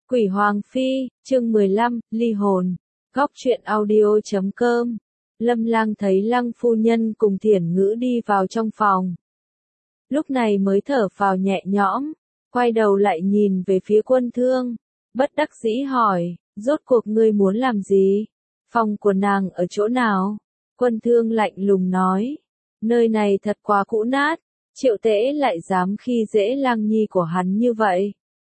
Quỷ Hoàng Phi, chương 15, ly hồn. Góc truyện audio.com. Lâm Lang thấy Lăng phu nhân cùng Thiển Ngữ đi vào trong phòng. Lúc này mới thở phào nhẹ nhõm, quay đầu lại nhìn về phía Quân Thương, bất đắc dĩ hỏi, rốt cuộc ngươi muốn làm gì? Phòng của nàng ở chỗ nào? Quân Thương lạnh lùng nói, nơi này thật quá cũ nát, Triệu Tễ lại dám khi dễ Lang Nhi của hắn như vậy.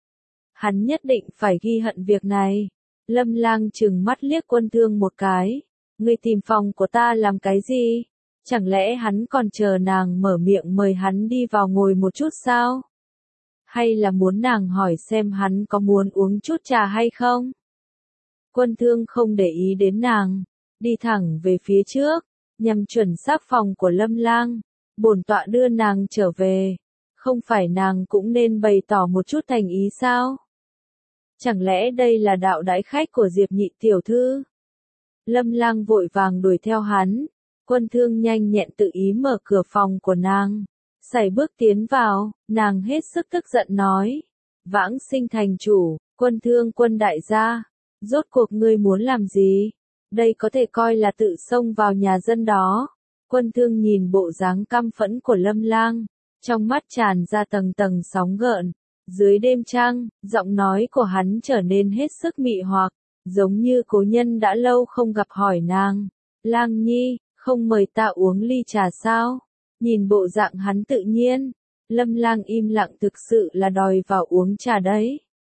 Hắn nhất định phải ghi hận việc này. Lâm Lang trừng mắt liếc Quân Thương một cái. Ngươi tìm phòng của ta làm cái gì? Chẳng lẽ hắn còn chờ nàng mở miệng mời hắn đi vào ngồi một chút sao? Hay là muốn nàng hỏi xem hắn có muốn uống chút trà hay không? Quân Thương không để ý đến nàng, đi thẳng về phía trước, nhằm chuẩn xác phòng của Lâm Lang. Bổn tọa đưa nàng trở về, không phải nàng cũng nên bày tỏ một chút thành ý sao? Chẳng lẽ đây là đạo đãi khách của Diệp Nhị tiểu thư? Lâm Lang vội vàng đuổi theo hắn. Quân Thương nhanh nhẹn tự ý mở cửa phòng của nàng, sải bước tiến vào, nàng hết sức tức giận nói, Vãng Sinh thành chủ, Quân Thương quân đại gia, rốt cuộc ngươi muốn làm gì? Đây có thể coi là tự xông vào nhà dân đó. Quân Thương nhìn bộ dáng căm phẫn của Lâm Lang, trong mắt tràn ra tầng tầng sóng gợn. Dưới đêm trăng, giọng nói của hắn trở nên hết sức mị hoặc, giống như cố nhân đã lâu không gặp hỏi nàng. Lang Nhi, không mời ta uống ly trà sao? Nhìn bộ dạng hắn tự nhiên, Lâm Lang im lặng, thực sự là đòi vào uống trà đấy.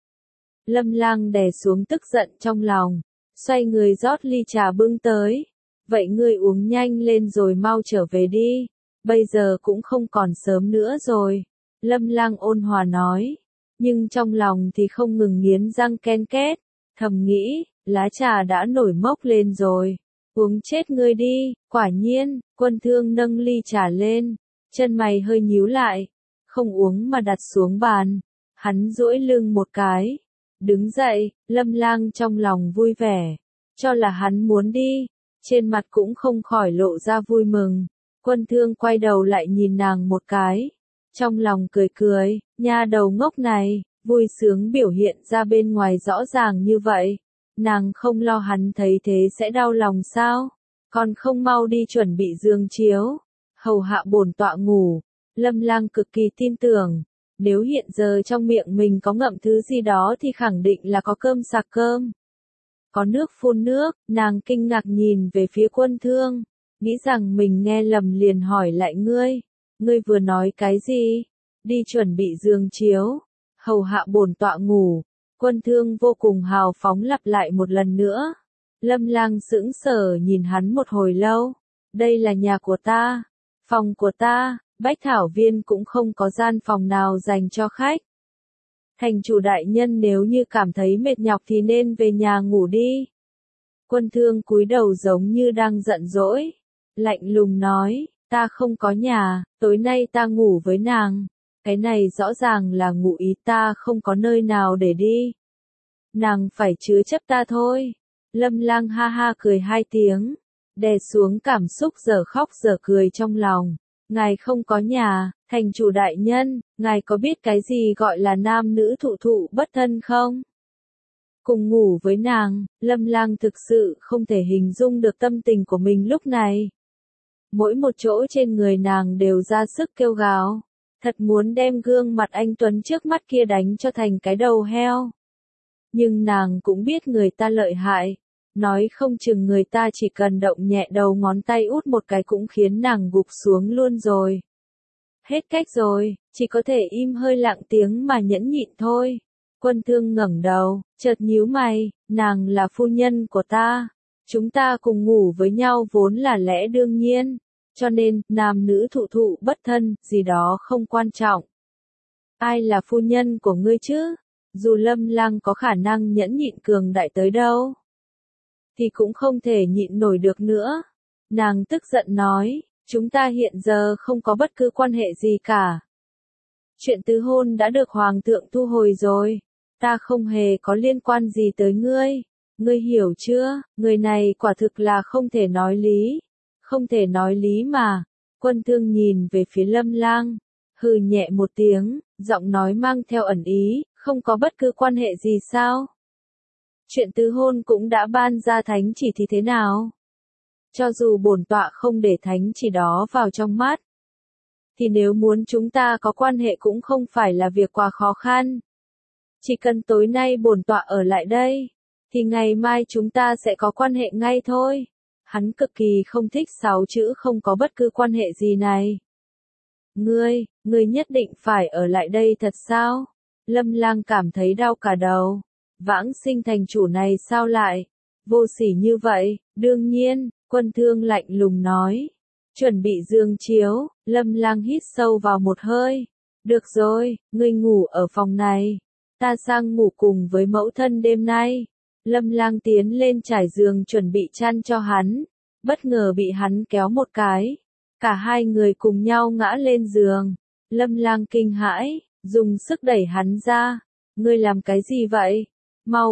Lâm Lang đè xuống tức giận trong lòng, xoay người rót ly trà bưng tới. Vậy ngươi uống nhanh lên rồi mau trở về đi, bây giờ cũng không còn sớm nữa rồi. Lâm Lang ôn hòa nói, nhưng trong lòng thì không ngừng nghiến răng ken két, thầm nghĩ, lá trà đã nổi mốc lên rồi, uống chết ngươi đi. Quả nhiên, Quân Thương nâng ly trà lên, chân mày hơi nhíu lại, không uống mà đặt xuống bàn. Hắn duỗi lưng một cái, đứng dậy. Lâm Lang trong lòng vui vẻ, cho là hắn muốn đi, trên mặt cũng không khỏi lộ ra vui mừng. Quân Thương quay đầu lại nhìn nàng một cái, trong lòng cười cười, nha đầu ngốc này, vui sướng biểu hiện ra bên ngoài rõ ràng như vậy. Nàng không lo hắn thấy thế sẽ đau lòng sao? Còn không mau đi chuẩn bị giường chiếu, hầu hạ bổn tọa ngủ. Lâm Lang cực kỳ tin tưởng, nếu hiện giờ trong miệng mình có ngậm thứ gì đó thì khẳng định là có cơm sạc cơm, có nước phun nước. Nàng kinh ngạc nhìn về phía Quân Thương, nghĩ rằng mình nghe lầm liền hỏi lại, ngươi vừa nói cái gì? Đi chuẩn bị giường chiếu, hầu hạ bổn tọa ngủ. Quân Thương vô cùng hào phóng lặp lại một lần nữa. Lâm Lang sững sờ nhìn hắn một hồi lâu. Đây là nhà của ta, phòng của ta, Bách Thảo Viên cũng không có gian phòng nào dành cho khách. Thành chủ đại nhân nếu như cảm thấy mệt nhọc thì nên về nhà ngủ đi. Quân Thương cúi đầu giống như đang giận dỗi, lạnh lùng nói, ta không có nhà, tối nay ta ngủ với nàng. Cái này rõ ràng là ngụ ý ta không có nơi nào để đi. Nàng phải chứa chấp ta thôi. Lâm Lang ha ha cười hai tiếng, đè xuống cảm xúc giờ khóc giờ cười trong lòng. Ngài không có nhà, thành chủ đại nhân, ngài có biết cái gì gọi là nam nữ thụ thụ bất thân không? Cùng ngủ với nàng, Lâm Lang thực sự không thể hình dung được tâm tình của mình lúc này. Mỗi một chỗ trên người nàng đều ra sức kêu gào, thật muốn đem gương mặt anh tuấn trước mắt kia đánh cho thành cái đầu heo. Nhưng nàng cũng biết người ta lợi hại, nói không chừng người ta chỉ cần động nhẹ đầu ngón tay út một cái cũng khiến nàng gục xuống luôn rồi. Hết cách rồi, chỉ có thể im hơi lặng tiếng mà nhẫn nhịn thôi. Quân Thương ngẩng đầu, chợt nhíu mày, nàng là phu nhân của ta, chúng ta cùng ngủ với nhau vốn là lẽ đương nhiên, cho nên, nam nữ thụ thụ bất thân, gì đó không quan trọng. Ai là phu nhân của ngươi chứ? Dù Lâm Lang có khả năng nhẫn nhịn cường đại tới đâu, thì cũng không thể nhịn nổi được nữa. Nàng tức giận nói, chúng ta hiện giờ không có bất cứ quan hệ gì cả. Chuyện tứ hôn đã được Hoàng thượng thu hồi rồi, ta không hề có liên quan gì tới ngươi. Ngươi hiểu chưa? Người này quả thực là không thể nói lý. Không thể nói lý mà. Quân Thương nhìn về phía Lâm Lang, hừ nhẹ một tiếng, giọng nói mang theo ẩn ý, không có bất cứ quan hệ gì sao? Chuyện tứ hôn cũng đã ban ra thánh chỉ thì thế nào? Cho dù bổn tọa không để thánh chỉ đó vào trong mắt, thì nếu muốn chúng ta có quan hệ cũng không phải là việc quá khó khăn. Chỉ cần tối nay bổn tọa ở lại đây, thì ngày mai chúng ta sẽ có quan hệ ngay thôi. Hắn cực kỳ không thích 6 chữ không có bất cứ quan hệ gì này. Ngươi nhất định phải ở lại đây thật sao? Lâm Lang cảm thấy đau cả đầu. Vãng Sinh thành chủ này sao lại vô sỉ như vậy? Đương nhiên, Quân Thương lạnh lùng nói. Chuẩn bị giường chiếu, Lâm Lang hít sâu vào một hơi. Được rồi, ngươi ngủ ở phòng này. Ta sang ngủ cùng với mẫu thân đêm nay. Lâm Lang tiến lên trải giường chuẩn bị chăn cho hắn. Bất ngờ bị hắn kéo một cái. Cả hai người cùng nhau ngã lên giường. Lâm Lang kinh hãi, dùng sức đẩy hắn ra. Ngươi làm cái gì vậy? Mau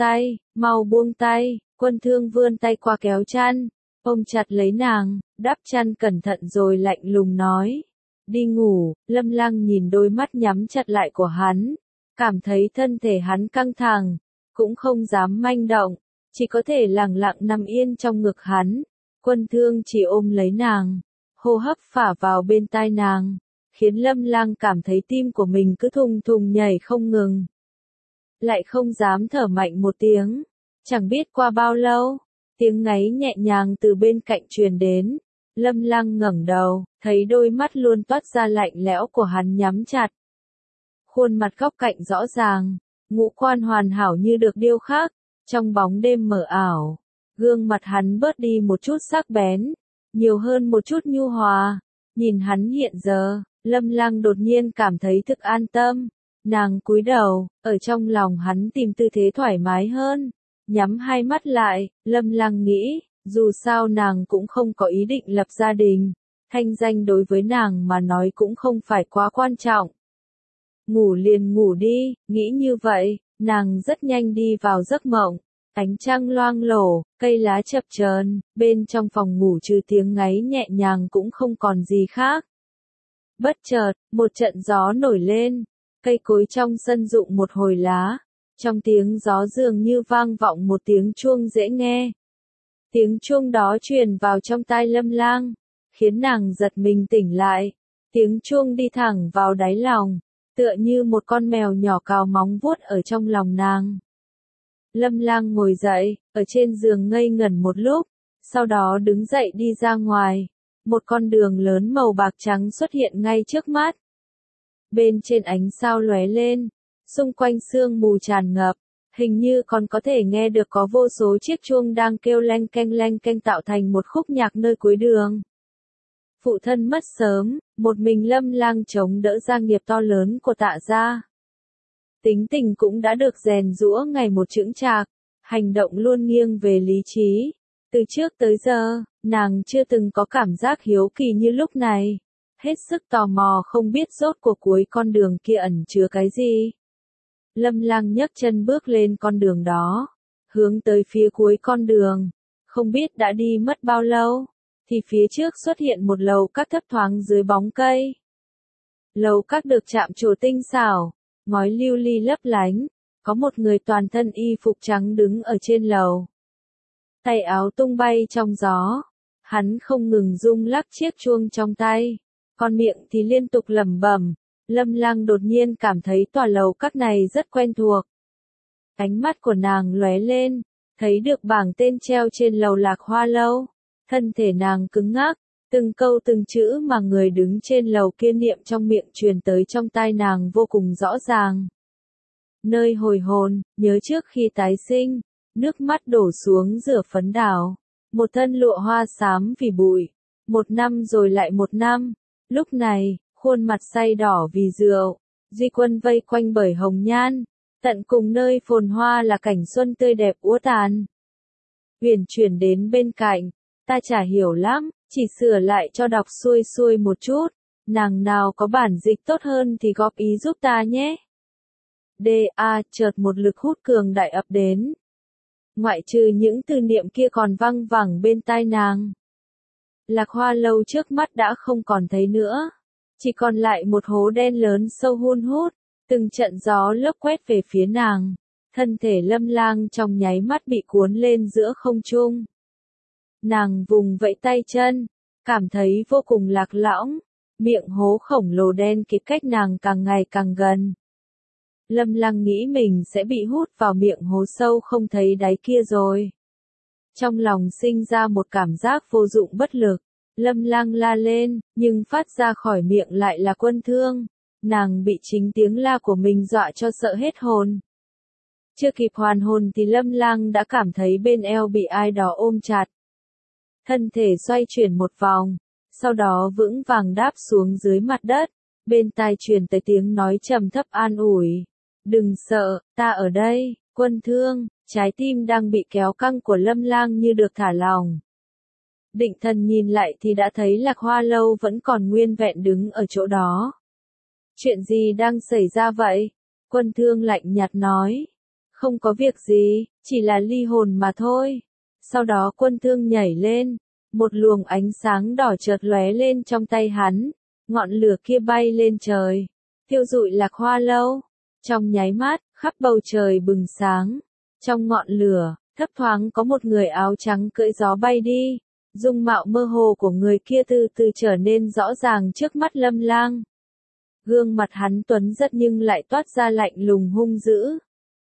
buông tay. Quân Thương vươn tay qua kéo chăn, ôm chặt lấy nàng, đắp chăn cẩn thận rồi lạnh lùng nói. Đi ngủ. Lâm Lang nhìn đôi mắt nhắm chặt lại của hắn, cảm thấy thân thể hắn căng thẳng, cũng không dám manh động, chỉ có thể lặng lặng nằm yên trong ngực hắn. Quân Thương chỉ ôm lấy nàng, hô hấp phả vào bên tai nàng, khiến Lâm Lang cảm thấy tim của mình cứ thùng thùng nhảy không ngừng. Lại không dám thở mạnh một tiếng. Chẳng biết qua bao lâu, tiếng ngáy nhẹ nhàng từ bên cạnh truyền đến. Lâm Lang ngẩng đầu, thấy đôi mắt luôn toát ra lạnh lẽo của hắn nhắm chặt. Khuôn mặt góc cạnh rõ ràng, ngũ quan hoàn hảo như được điêu khắc, trong bóng đêm mờ ảo. Gương mặt hắn bớt đi một chút sắc bén, nhiều hơn một chút nhu hòa. Nhìn hắn hiện giờ, Lâm Lang đột nhiên cảm thấy thực an tâm. Nàng cúi đầu, ở trong lòng hắn tìm tư thế thoải mái hơn. Nhắm hai mắt lại, Lâm Lang nghĩ, dù sao nàng cũng không có ý định lập gia đình. Thanh danh đối với nàng mà nói cũng không phải quá quan trọng. Ngủ liền ngủ đi, nghĩ như vậy, nàng rất nhanh đi vào giấc mộng. Ánh trăng loang lổ, cây lá chập chờn, bên trong phòng ngủ trừ tiếng ngáy nhẹ nhàng cũng không còn gì khác. Bất chợt, một trận gió nổi lên, cây cối trong sân rụng một hồi lá. Trong tiếng gió dường như vang vọng một tiếng chuông dễ nghe. Tiếng chuông đó truyền vào trong tai Lâm Lang, khiến nàng giật mình tỉnh lại. Tiếng chuông đi thẳng vào đáy lòng, tựa như một con mèo nhỏ cào móng vuốt ở trong lòng nàng. Lâm Lang ngồi dậy, ở trên giường ngây ngẩn một lúc, sau đó đứng dậy đi ra ngoài. Một con đường lớn màu bạc trắng xuất hiện ngay trước mắt. Bên trên ánh sao lóe lên, xung quanh sương mù tràn ngập, hình như còn có thể nghe được có vô số chiếc chuông đang kêu leng keng tạo thành một khúc nhạc nơi cuối đường. Phụ thân mất sớm, một mình Lâm Lang chống đỡ gia nghiệp to lớn của Tạ gia. Tính tình cũng đã được rèn giũa ngày một chững chạc, hành động luôn nghiêng về lý trí. Từ trước tới giờ, nàng chưa từng có cảm giác hiếu kỳ như lúc này. Hết sức tò mò không biết rốt cuộc cuối con đường kia ẩn chứa cái gì. Lâm Lang nhấc chân bước lên con đường đó, hướng tới phía cuối con đường. Không biết đã đi mất bao lâu, thì phía trước xuất hiện một lầu các thấp thoáng dưới bóng cây. Lầu các được chạm trổ tinh xảo, ngói lưu ly lấp lánh, có một người toàn thân y phục trắng đứng ở trên lầu. Tay áo tung bay trong gió, hắn không ngừng rung lắc chiếc chuông trong tay, còn miệng thì liên tục lẩm bẩm. Lâm Lang đột nhiên cảm thấy tòa lầu các này rất quen thuộc. Ánh mắt của nàng lóe lên, thấy được bảng tên treo trên lầu Lạc Hoa lâu. Thân thể nàng cứng ngắc, từng câu từng chữ mà người đứng trên lầu kia niệm trong miệng truyền tới trong tai nàng vô cùng rõ ràng. Nơi hồi hồn, nhớ trước khi tái sinh, nước mắt đổ xuống rửa phấn đào. Một thân lụa hoa xám vì bụi, một năm rồi lại một năm. Lúc này, khuôn mặt say đỏ vì rượu, Duy Quân vây quanh bởi hồng nhan, tận cùng nơi phồn hoa là cảnh xuân tươi đẹp úa tàn. Huyền chuyển đến bên cạnh, ta chả hiểu lắm, chỉ sửa lại cho đọc xuôi xuôi một chút, nàng nào có bản dịch tốt hơn thì góp ý giúp ta nhé. Chợt một lực hút cường đại ập đến. Ngoại trừ những tư niệm kia còn văng vẳng bên tai nàng. Lạc Hoa lâu trước mắt đã không còn thấy nữa. Chỉ còn lại một hố đen lớn sâu hun hút, từng trận gió lốc quét về phía nàng. Thân thể Lâm Lang trong nháy mắt bị cuốn lên giữa không trung. Nàng vùng vẫy tay chân, cảm thấy vô cùng lạc lõng, miệng hố khổng lồ đen kịt cách nàng càng ngày càng gần. Lâm Lang nghĩ mình sẽ bị hút vào miệng hố sâu không thấy đáy kia rồi. Trong lòng sinh ra một cảm giác vô dụng bất lực, Lâm Lang la lên, nhưng phát ra khỏi miệng lại là Quân Thương. Nàng bị chính tiếng la của mình dọa cho sợ hết hồn. Chưa kịp hoàn hồn thì Lâm Lang đã cảm thấy bên eo bị ai đó ôm chặt. Thân thể xoay chuyển một vòng, sau đó vững vàng đáp xuống dưới mặt đất, bên tai truyền tới tiếng nói trầm thấp an ủi. Đừng sợ, ta ở đây, Quân Thương. Trái tim đang bị kéo căng của Lâm Lang như được thả lỏng. Định thần nhìn lại thì đã thấy Lạc Hoa Lâu vẫn còn nguyên vẹn đứng ở chỗ đó. Chuyện gì đang xảy ra vậy? Quân Thương lạnh nhạt nói. Không có việc gì, chỉ là ly hồn mà thôi. Sau đó Quân Thương nhảy lên, một luồng ánh sáng đỏ chợt lóe lên trong tay hắn, ngọn lửa kia bay lên trời, thiêu rụi Lạc Hoa Lâu. Trong nháy mắt, khắp bầu trời bừng sáng. Trong ngọn lửa, thấp thoáng có một người áo trắng cưỡi gió bay đi. Dung mạo mơ hồ của người kia từ từ trở nên rõ ràng trước mắt Lâm Lang. Gương mặt hắn tuấn giật nhưng lại toát ra lạnh lùng hung dữ.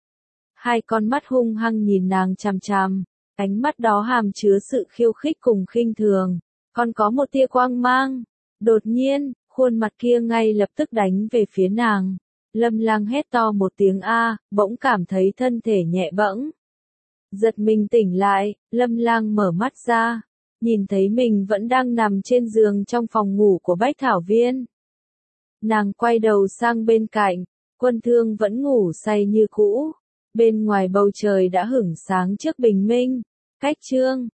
Hai con mắt hung hăng nhìn nàng chằm chằm, ánh mắt đó hàm chứa sự khiêu khích cùng khinh thường, còn có một tia quang mang. Đột nhiên, khuôn mặt kia ngay lập tức đánh về phía nàng. Lâm Lang hét to một tiếng a, bỗng cảm thấy thân thể nhẹ bẫng. Giật mình tỉnh lại, Lâm Lang mở mắt ra, nhìn thấy mình vẫn đang nằm trên giường trong phòng ngủ của Bách Thảo Viên. Nàng quay đầu sang bên cạnh, Quân Thương vẫn ngủ say như cũ. Bên ngoài bầu trời đã hửng sáng trước bình minh. Cách chương